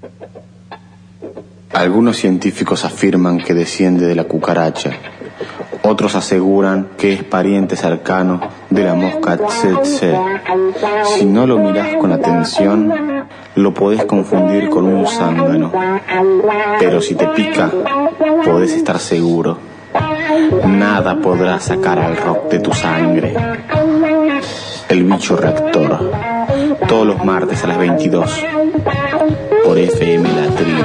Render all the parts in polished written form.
Algunos científicos afirman que desciende de la cucaracha. Otros aseguran que es pariente cercano de la mosca tsetse. Si no lo mirás con atención, lo podés confundir con un zángano. Pero si te pica, podés estar seguro. Nada podrá sacar al rock de tu sangre. El bicho reactor. Todos los martes a las 22. Por FM La Tribu.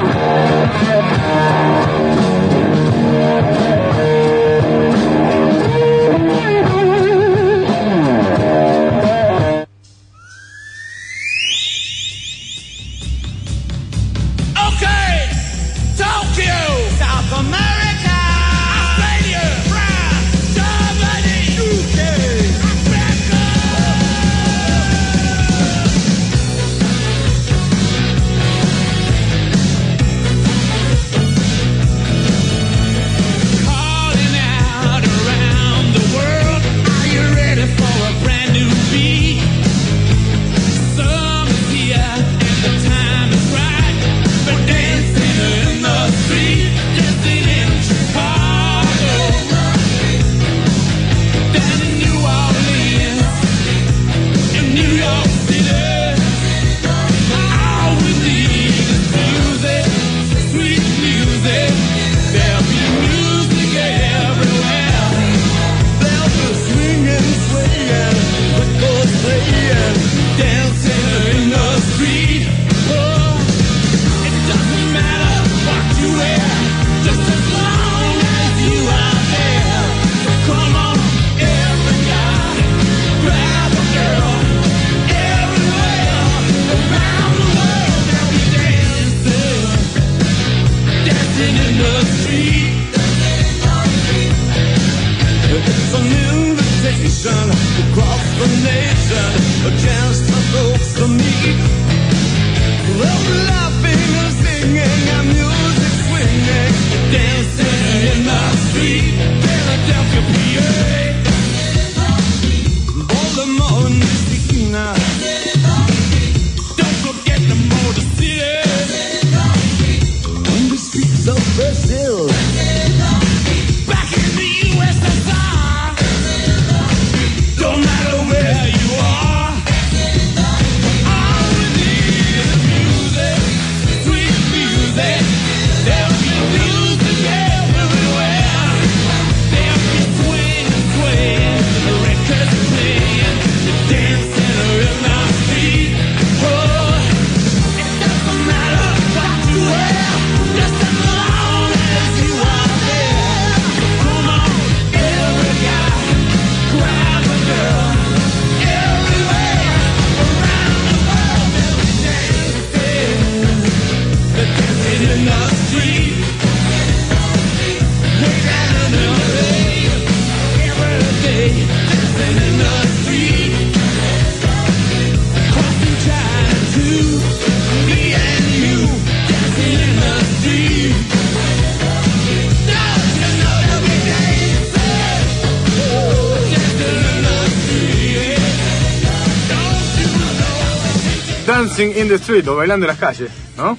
Dancing in the Street, o bailando en las calles, ¿no?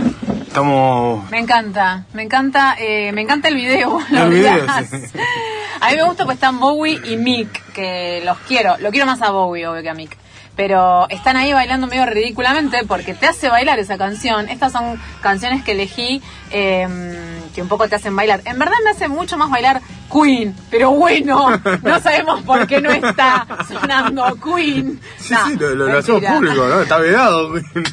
Estamos... Me encanta el video. El video, sí. A mí me gusta pues están Bowie y Mick, que lo quiero más a Bowie, obvio, que a Mick. Pero están ahí bailando medio ridículamente porque te hace bailar esa canción. Estas son canciones que elegí que un poco te hacen bailar. En verdad me hace mucho más bailar Queen, pero bueno, no sabemos por qué no está sonando Queen. Sí, no, sí, lo hacemos público, ¿no? Está vedado.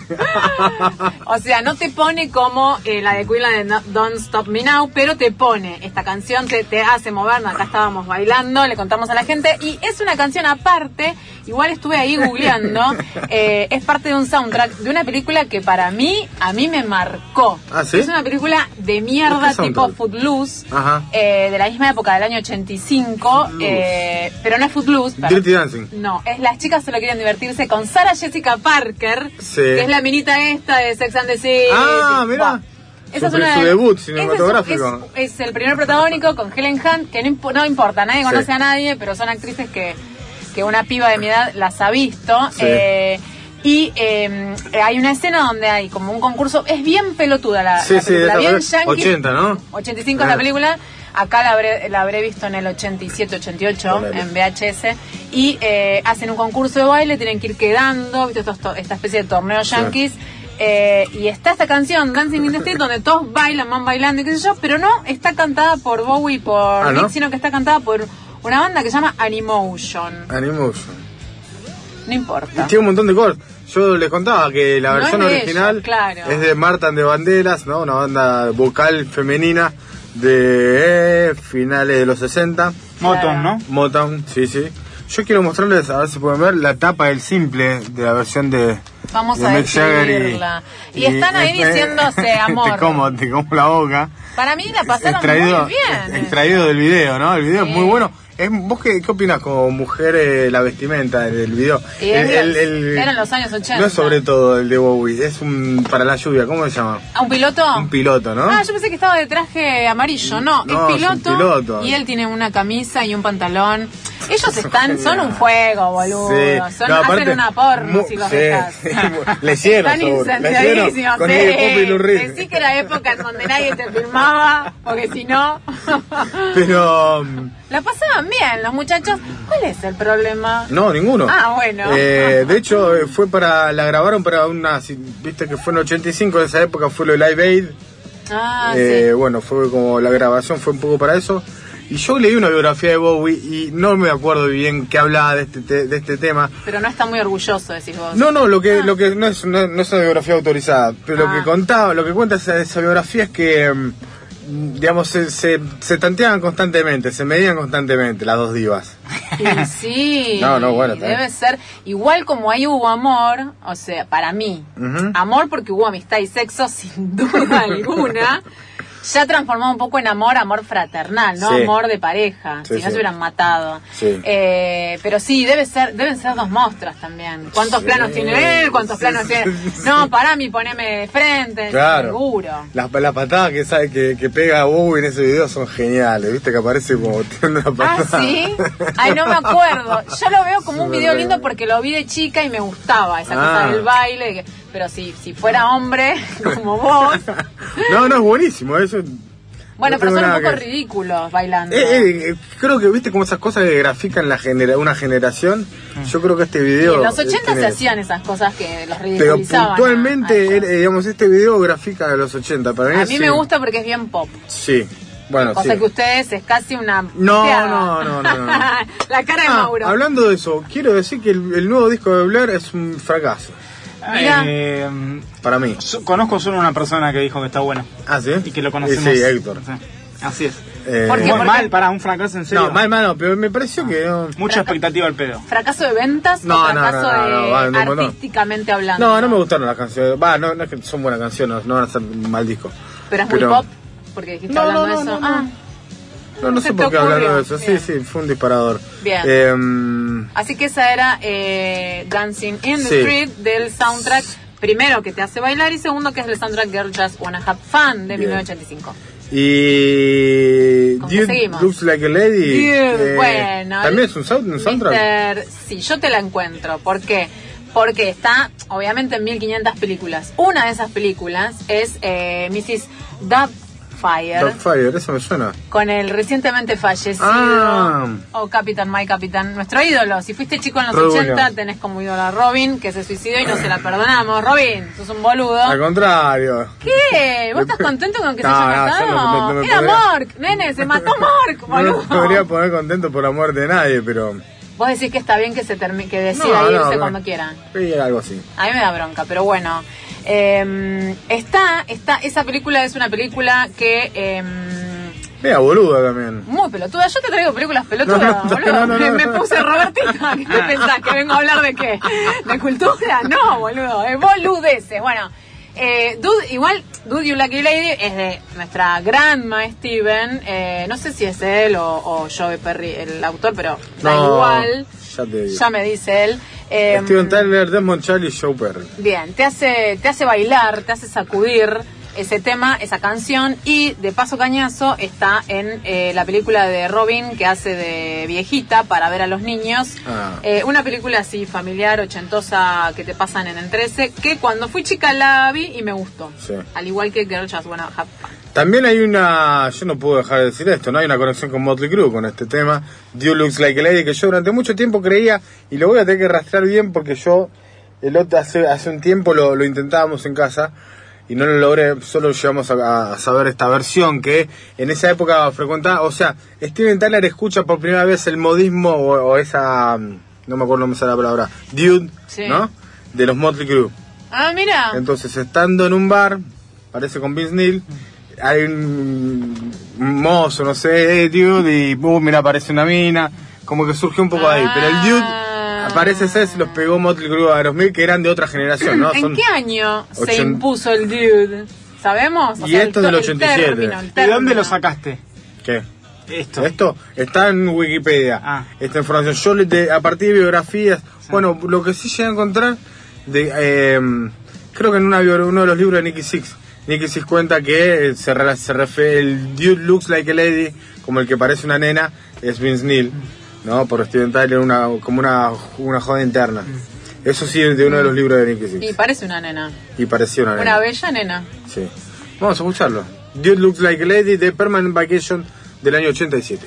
O sea, no te pone como la de Queen, la de Don't Stop Me Now, pero te pone esta canción, te hace mover. Acá estábamos bailando, le contamos a la gente, y es una canción aparte. Igual estuve ahí googleando, es parte de un soundtrack de una película que para mí, a mí me marcó. ¿Ah, sí? Es una película de mierda tipo Footloose, de la misma época, del año 85, pero no es Footloose. Dirty Dancing. No, es Las chicas solo quieren divertirse, con Sarah Jessica Parker, que es la minita esta de Sex and the City. Ah, mira. Esa su debut cinematográfico. Es el primer protagónico con Helen Hunt, que no importa, nadie conoce a nadie, pero son actrices que una piba de mi edad las ha visto. Y hay una escena donde hay como un concurso, es bien pelotuda la película, bien yankee. 80, ¿no? 85 es la película. Acá la habré visto en el 87, 88, en VHS. Y hacen un concurso de baile, tienen que ir quedando, ¿viste? Esta especie de torneo yankees. Y está esta canción, Dancing in the Street, donde todos bailan, van bailando y qué sé yo, pero no está cantada por Bowie y por Mick, sino que está cantada por una banda que se llama Animotion. No importa. Y tiene un montón de covers. Yo les contaba que la versión original es de Marta and the Vandellas, ¿no? Una banda vocal femenina de finales de los 60. Motown, ¿no? Motown, sí. Yo quiero mostrarles, a ver si pueden ver, la tapa del simple de la versión de Vamos a describirla. Y están ahí diciéndose amor. Te como la boca. Para mí la pasaron muy bien. Extraído del video, ¿no? El video es muy bueno. ¿Vos qué opinas como mujer la vestimenta del video? Eran los años 80. No es sobre todo el de Bowie, es para la lluvia, ¿cómo se llama? ¿Un piloto? Un piloto, ¿no? Yo pensé que estaba de traje amarillo, no es piloto, es un piloto. Y él tiene una camisa y un pantalón. Ellos son un fuego, boludo. Sí. Hacen una porno si los dejas. Le hicieron. Están incendiadísimos. Con el Lou Reed. Decí que era época en donde nadie te filmaba, porque si no... Pero... La pasaban bien los muchachos. ¿Cuál es el problema? No, ninguno. Bueno. De hecho, la grabaron para viste que fue en 85, en esa época fue lo de Live Aid. Sí. Bueno, fue como la grabación fue un poco para eso. Y yo leí una biografía de Bowie y no me acuerdo bien qué hablaba de este tema. Pero no está muy orgulloso, decís vos. No, lo que no es una biografía autorizada, pero lo que cuenta esa biografía es que digamos se tanteaban constantemente, se medían constantemente las dos divas. Y sí. Bueno, debe ser igual como ahí hubo amor, o sea, para mí, amor porque hubo amistad y sexo sin duda alguna. Ya transformado un poco en amor fraternal, ¿no? Sí. Amor de pareja, si no se hubieran matado. Sí. Pero sí, deben ser dos monstruos también. ¿Cuántos planos tiene él? ¿Cuántos planos tiene? No, pará, poneme de frente, seguro. Las patadas que pega Bowie en ese video son geniales, ¿viste? Que aparece como tiene una patada. ¿Sí? Ay, no me acuerdo. Yo lo veo como un video lindo porque lo vi de chica y me gustaba esa cosa del baile. Pero si fuera hombre, como vos... No, es buenísimo, eso... Bueno, pero son un poco ridículos bailando. Creo que, viste, como esas cosas que grafican una generación, yo creo que este video... Y en los 80 se hacían esas cosas que los ridiculizaban. Pero puntualmente, digamos, este video grafica de los 80. Para mí a mí me gusta porque es bien pop. Sí. Bueno, cosa que ustedes es casi una... No. La cara de Mauro. Hablando de eso, quiero decir que el nuevo disco de Blair es un fracaso. Para mí. Conozco solo una persona que dijo que está bueno. ¿Sí? Y que lo conocemos. Sí, Héctor. Sí. Así es. ¿Por qué? Mal para un fracaso, en serio. No, mal, no, pero me pareció que... Mucha expectativa al pedo. ¿Fracaso de ventas o fracaso artísticamente hablando? No me gustaron las canciones. No es que son buenas canciones, no van a ser un mal disco. ¿Pero es muy pop? Porque dijiste hablando de eso. No sé por qué hablando de eso. Bien. Sí, fue un disparador. Bien. Así que esa era Dancing in the Street del soundtrack. Primero, que te hace bailar, y segundo, que es el soundtrack Girl Just Wanna Have Fun de 1985. Y Dude Looks Like a Lady. Bueno. ¿También es un soundtrack? Sí, yo te la encuentro. ¿Por qué? Porque está, obviamente, en 1500 películas. Una de esas películas es Mrs. Doubtfire, eso me suena. Con el recientemente fallecido Capitán, My Capitán, nuestro ídolo. Si fuiste chico en los 80, tenés como ídolo a Robin, que se suicidó y no se la perdonamos. Robin, sos un boludo. Al contrario. ¿Qué? ¿Vos estás contento con que se haya matado? Era Mork, nene, se mató Mork, boludo. No me podría poner contento por la muerte de nadie, pero... Vos decís que está bien que que decida irse cuando quiera. Sí, algo así. A mí me da bronca, pero bueno. Esa película es una película que... Mira, boluda también. Muy pelotuda. Yo te traigo películas pelotudas, boludo. Me puse Robertita. ¿Qué te pensás? ¿Que vengo a hablar de qué? ¿De cultura? No, boludo. Es boludeces. Bueno, Dude You Lucky Lady es de nuestra grandma Steven. No sé si es él o Joe Perry el autor, pero da igual. Ya me dice él. Steven Tyler, Desmond Child y Joe Perry. Bien, te hace bailar, te hace sacudir. ese tema, esa canción, y de paso cañazo está en la película de Robin que hace de viejita para ver a los niños. Una película así familiar, ochentosa, que te pasan en el 13, que cuando fui chica la vi y me gustó. Sí. Al igual que Girl Just Wanna Have Fun. También hay una, yo no puedo dejar de decir esto, ¿no? Hay una conexión con Motley Crue con este tema, Dude Looks Like a Lady, que yo durante mucho tiempo creía, y lo voy a tener que rastrear bien porque yo hace un tiempo lo intentábamos en casa y no lo logré, solo llegamos a saber esta versión que en esa época frecuentaba, o sea, Steven Tyler escucha por primera vez el modismo o esa, no me acuerdo cómo se la palabra, Dude, sí, ¿no? De los Motley Crue. Ah, mira. Entonces, estando en un bar, parece con Vince Neil, hay un mozo, no sé, Dude, y mira, aparece una mina, como que surgió un poco ahí, pero el Dude aparece ese, se los pegó Motley Crue a Aerosmith, que eran de otra generación, ¿no? ¿En qué año se impuso el Dude? ¿Sabemos? Y esto es del 87. ¿De dónde lo sacaste? ¿Qué? Esto está en Wikipedia. Esta información, yo a partir de biografías, sí. Bueno, lo que sí llegué a encontrar, creo que en uno de los libros de Nicky Six cuenta que el Dude Looks Like a Lady, como el que parece una nena, es Vince Neil, ¿no? Por Steven Tyler, como una joda interna. Eso sí, de uno de los libros de Nicky Six. Y parece una nena. Y parecía una nena. Una bella nena. Sí. Vamos a escucharlo. Dude Looks Like a Lady de Permanent Vacation del año 87.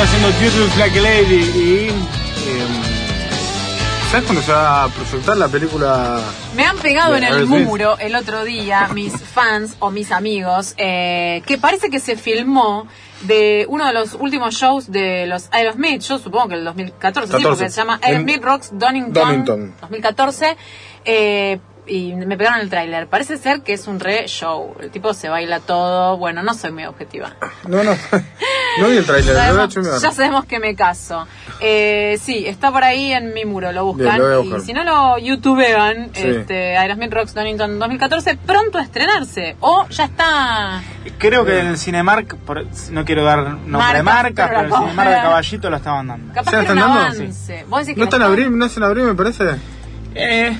haciendo You Look Like a Lady y... ¿Sabes cuándo se va a proyectar la película? Me han pegado de en el Aerosmith? muro el otro día mis fans o mis amigos que parece que se filmó de uno de los últimos shows de los Aerosmith, yo supongo que el 2014, sí, porque se llama Aerosmith Rocks Donington 2014, y me pegaron el tráiler. Parece ser que es un re show, el tipo se baila todo, bueno, no soy muy objetiva. No vi el tráiler, Ya sabemos que me caso. Sí, está por ahí en mi muro, lo buscan. Bien, lo voy a buscar. Y si no lo youtubean, Sí. Aerosmith Rocks Donington 2014, pronto a estrenarse. O ya está. Creo que en el Cinemark, no quiero dar nombre de marca, pero el Cinemark de Caballito lo estaban dando. Capaz ¿Ya que era un están dando? avance. ¿Vos decís que ¿No está en abril? ¿No es en abril, me parece? ¿Eh?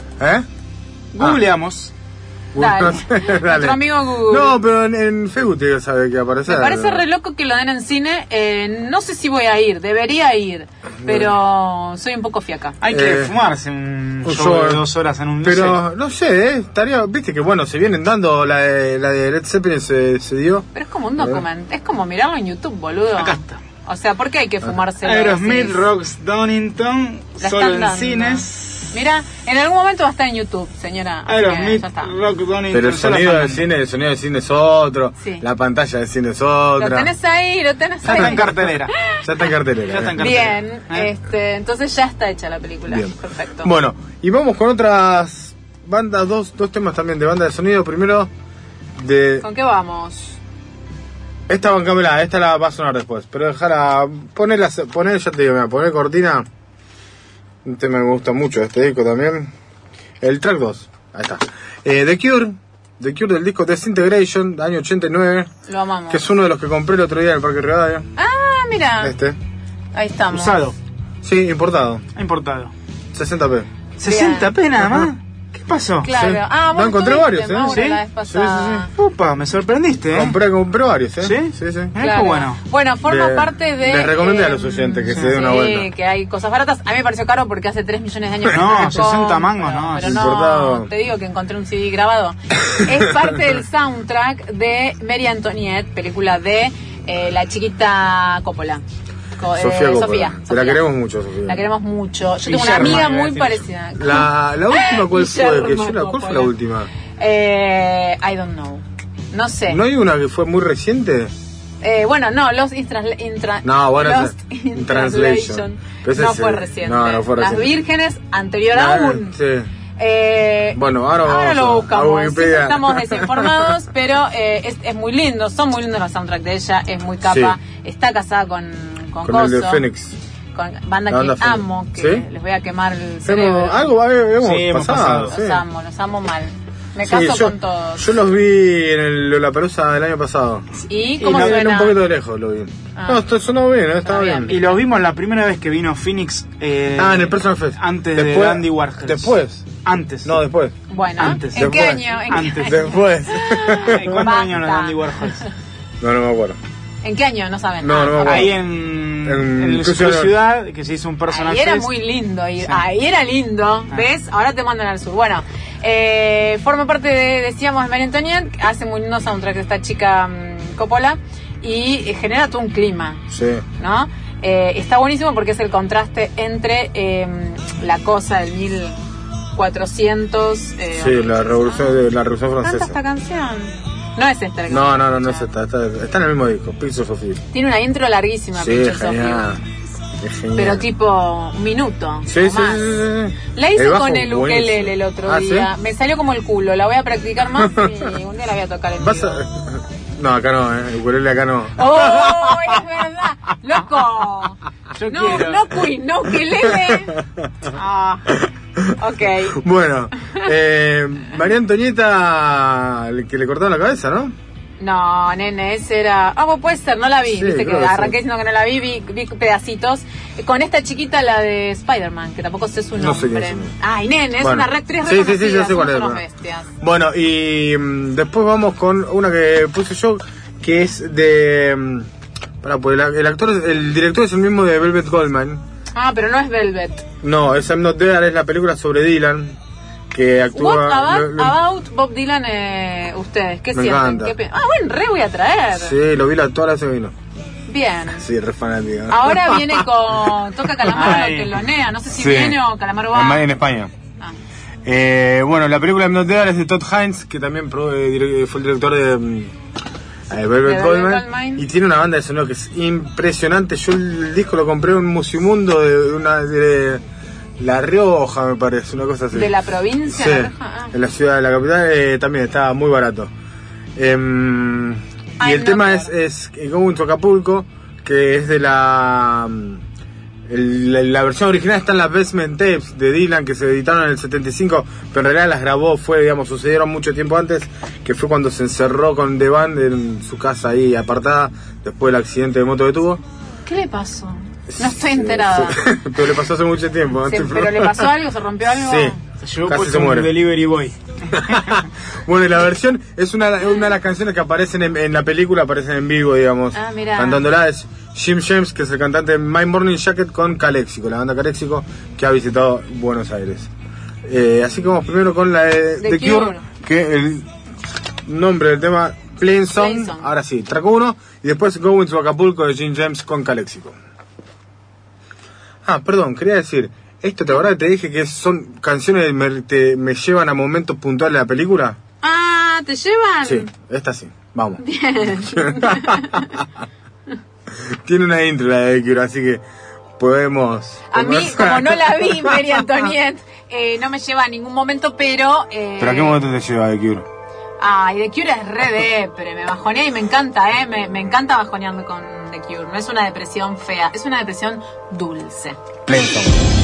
Googleamos. Dale. Dale. Nuestro amigo Google. No, pero en Facebook tiene que saber que aparece. Me parece re loco que lo den en cine. No sé si voy a ir, debería ir, pero soy un poco fiaca. Hay que fumarse un show de 2 horas en un Pero no sé, estaría. Viste que bueno, se vienen dando la de Led Zeppelin se dio. Pero es como un documental, es como mirarlo en YouTube, boludo. Acá está. O sea, ¿por qué hay que fumarse? Aerosmith Rocks Donington, La solo están en dando. cines. Mira, en algún momento va a estar en YouTube, señora. así que Aerosmith ya está. Rock Donington. Pero el solo sonido del están cine es otro, Sí. la pantalla del cine es Lo otra. tenés ahí, lo tenés Ya ahí. está en cartelera. Ya está en cartelera. Ya está en cartelera. Bien, entonces ya está hecha la película. Bien. Perfecto. Bueno, y vamos con otras bandas, dos temas también de banda de sonido. Primero, ¿Con qué vamos? esta bancamela, esta la va a sonar después, pero dejarla, poner, ya te digo, mira, poner cortina. Un tema que me gusta mucho de este disco también. El track 2, ahí está. The Cure del disco Disintegration, año 89. Lo amamos. Que es uno de los que compré el otro día en el Parque Rivadavia. Ah, mira. Ahí estamos. Usado. Sí, importado. Importado. 60p. 60p nada más. ¿Qué pasó? Claro. Sí. Ah, No, vos encontré estuviste, varios, Mauro, ¿Sí? la vez pasada. Opa, me sorprendiste, Compré varios, ¿Sí? Sí. Mirá qué bueno. Bueno, forma parte de... Les recomendé a los oyentes que se den una vuelta. Sí, que hay cosas baratas. A mí me pareció caro porque hace 3 millones de años que No, me 60 compro, mangos, no, Pero es no, importado. te digo que encontré un CD grabado. Es parte del soundtrack de Marie Antoinette, película de la chiquita Coppola. Sofía Coppola. Sofía. Te la queremos mucho, Sofía. La queremos mucho. Yo tengo una Guillermo, amiga iba a muy decir parecida. La última, ¿cuál fue? Guillermo ¿Cuál fue la última? I don't know. No sé. ¿No hay una que fue muy reciente? Bueno, no, Lost in Translation. Pero ese No es, fue reciente. no fue Las reciente. Vírgenes, anterior aún. Sí. Bueno, ahora vamos lo a buscamos. Wikipedia. Siempre estamos desinformados, pero es muy lindo. Son muy lindos los soundtracks de ella. Es muy capa. Sí. Está casada con Con el de Coso, Fénix. con banda La que banda Fénix. amo, que ¿Sí? les voy a quemar el cerebro. Algo hemos Sí, hemos pasado. pasado. Sí. Los amo mal. Me Sí, caso yo, con todos. Yo los vi en el Lollapalooza del año pasado. ¿Y cómo y suena? un poquito de lejos lo vi. Ah. No, esto sonó bien, estaba bien. bien. Y lo vimos la primera vez que vino Phoenix. En el Personal Fest. Antes de Andy Warhol. Después. Antes. No, después. Bueno, Antes. ¿en qué Después. año? Antes. Después. ¿Cuántos años los de Basta. Andy Warhol? No me acuerdo. ¿En qué año? No saben. No, no me acuerdo. Ahí en el Cruce Cruce de- Ciudad, que se hizo un personal Ahí era fest. muy lindo ir. Sí. Ahí era lindo. ¿Ves? Ahora te mandan al sur. Bueno, forma parte de, decíamos, Marie Antoinette. Hace muy lindo soundtrack esta chica Coppola. Y genera todo un clima, Sí. ¿no? Está buenísimo porque es el contraste entre la cosa del 1400. Sí, la revolución ¿Canta francesa. esta canción? No es esta la que No, vamos a no es escuchar. esta. Está en el mismo disco, Pixels of Evil. Tiene una intro larguísima, Sí, Pictures of genial. You. Es genial. Pero tipo un minuto. Sí, o sí, más. sí. La hice bajo, con el ukelele buenísimo. el otro ¿Ah, día. sí? Me salió como el culo. La voy a practicar más y un día la voy a tocar en Vas vivo. a... No, acá no, el ukulele acá no. ¡Oh! Es verdad. ¡Loco! Yo No, quiero. no Queen, no ukelele. Ah, ok. Bueno, María Antonieta, que le cortaron la cabeza, ¿no? No, nene, ese era... Ah, vos puede ser, no la vi. Sí, Viste que creo que arranqué sí. diciendo que no la vi, vi pedacitos. Con esta chiquita, la de Spider-Man, que tampoco sé su No sé nombre. quién es. Ay, nene, es Bueno. una actriz Sí, reconocida. ya sé cuál es, somos unos bueno. bestias. Bueno, y después vamos con una que puse yo, que es de... pues el actor, el director es el mismo de Velvet Goldmine. Ah, pero no es Velvet. No, es I'm Not There, es la película sobre Dylan, que actúa... What about Bob Dylan ustedes? ¿Qué Me sienten? encanta. Ah, bueno, re voy a traer. Sí, lo vi toda la vez que vino. Bien. Sí, re fanático. Ahora viene con... Toca Calamaro, que lo nea. No sé si Sí. viene o Calamaro va. En España. Ah. Bueno, la película I'm Not There es de Todd Haynes, que también fue el director de Velvet Goldmine, y tiene una banda de sonido que es impresionante. Yo el disco lo compré en un Musimundo de La Rioja, me parece, una cosa así. ¿De la provincia? Sí, La Rioja? Ah. en la ciudad de la capital también estaba muy barato. Y el tema es Going to Acapulco, que es de la versión original. Está en las Basement Tapes de Dylan, que se editaron en el 75, pero en realidad las grabó, sucedieron mucho tiempo antes, que fue cuando se encerró con The Band en su casa ahí apartada, después del accidente de moto que tuvo. ¿Qué le pasó? No estoy enterada. Pero le pasó hace mucho tiempo. Sí, ¿pero le pasó algo? ¿Se rompió algo? Sí. Se llevó Casi puesto se muere. un delivery boy. Bueno, y la versión es una de las canciones que aparecen en la película, aparecen en vivo, digamos. Ah, mirá. Cantándola es Jim James, que es el cantante de My Morning Jacket, con Calexico, la banda Calexico, que ha visitado Buenos Aires. Así que vamos primero con la de The Cure, que el nombre del tema, Plain Song. Ahora sí, track 1, y después Going to Acapulco de Jim James con Calexico. Ah, perdón, quería decir, esto te acordás que te dije que son canciones que me llevan a momentos puntuales de la película. Ah, ¿te llevan? Sí, esta sí, vamos. Bien. Tiene una intro la de Cure, así que podemos... A mí, como no la vi, María Antoniette, no me lleva a ningún momento, pero... ¿Pero a qué momento te lleva The Cure? Ay, The Cure es re depre, me bajonea y me encanta, me encanta bajonearme con The Cure. No es una depresión fea, es una depresión dulce. Plain Song.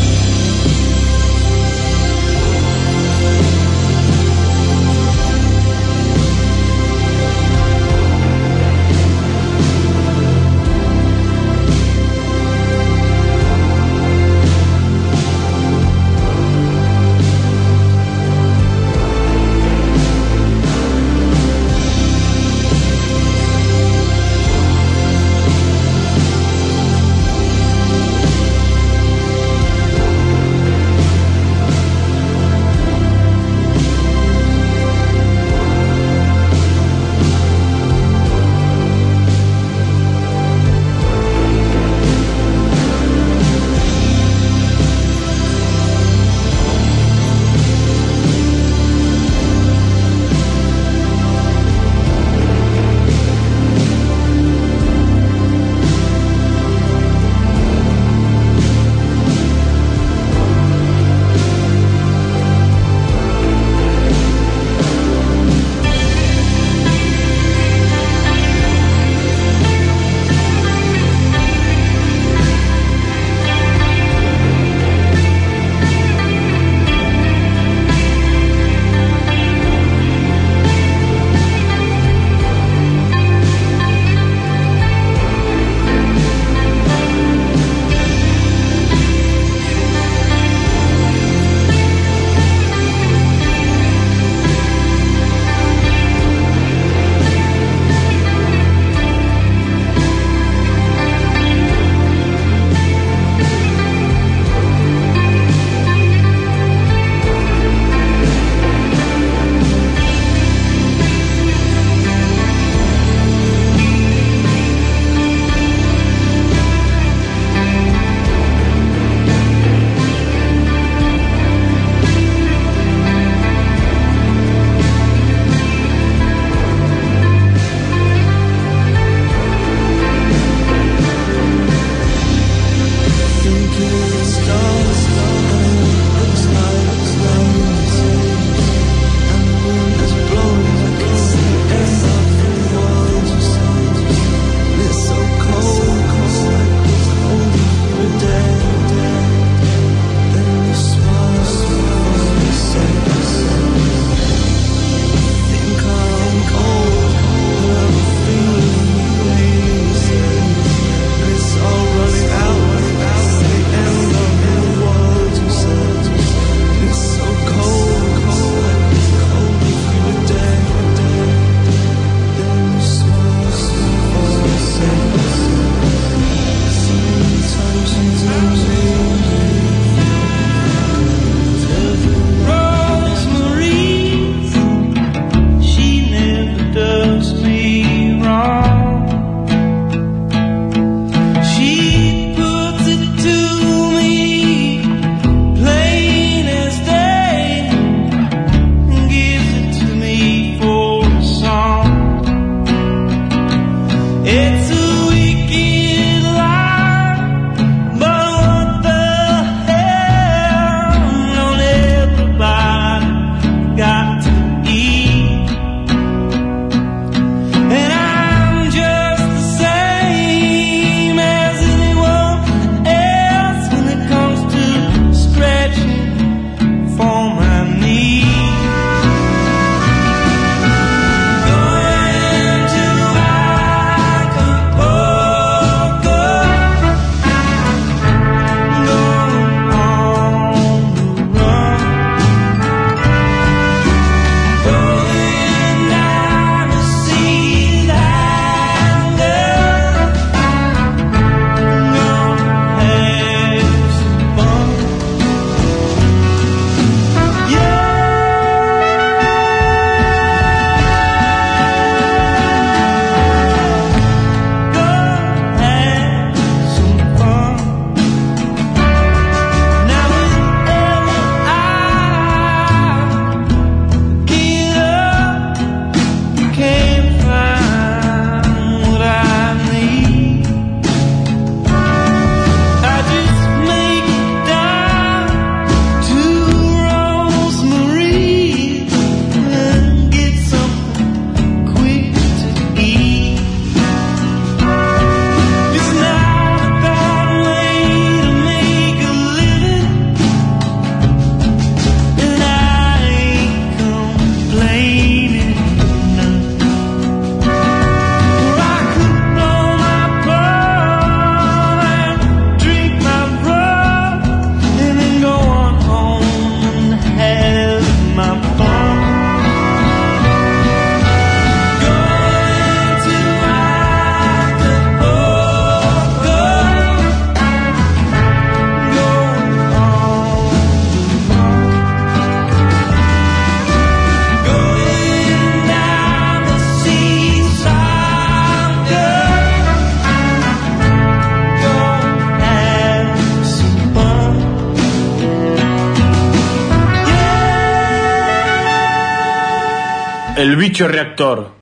El bicho reactor.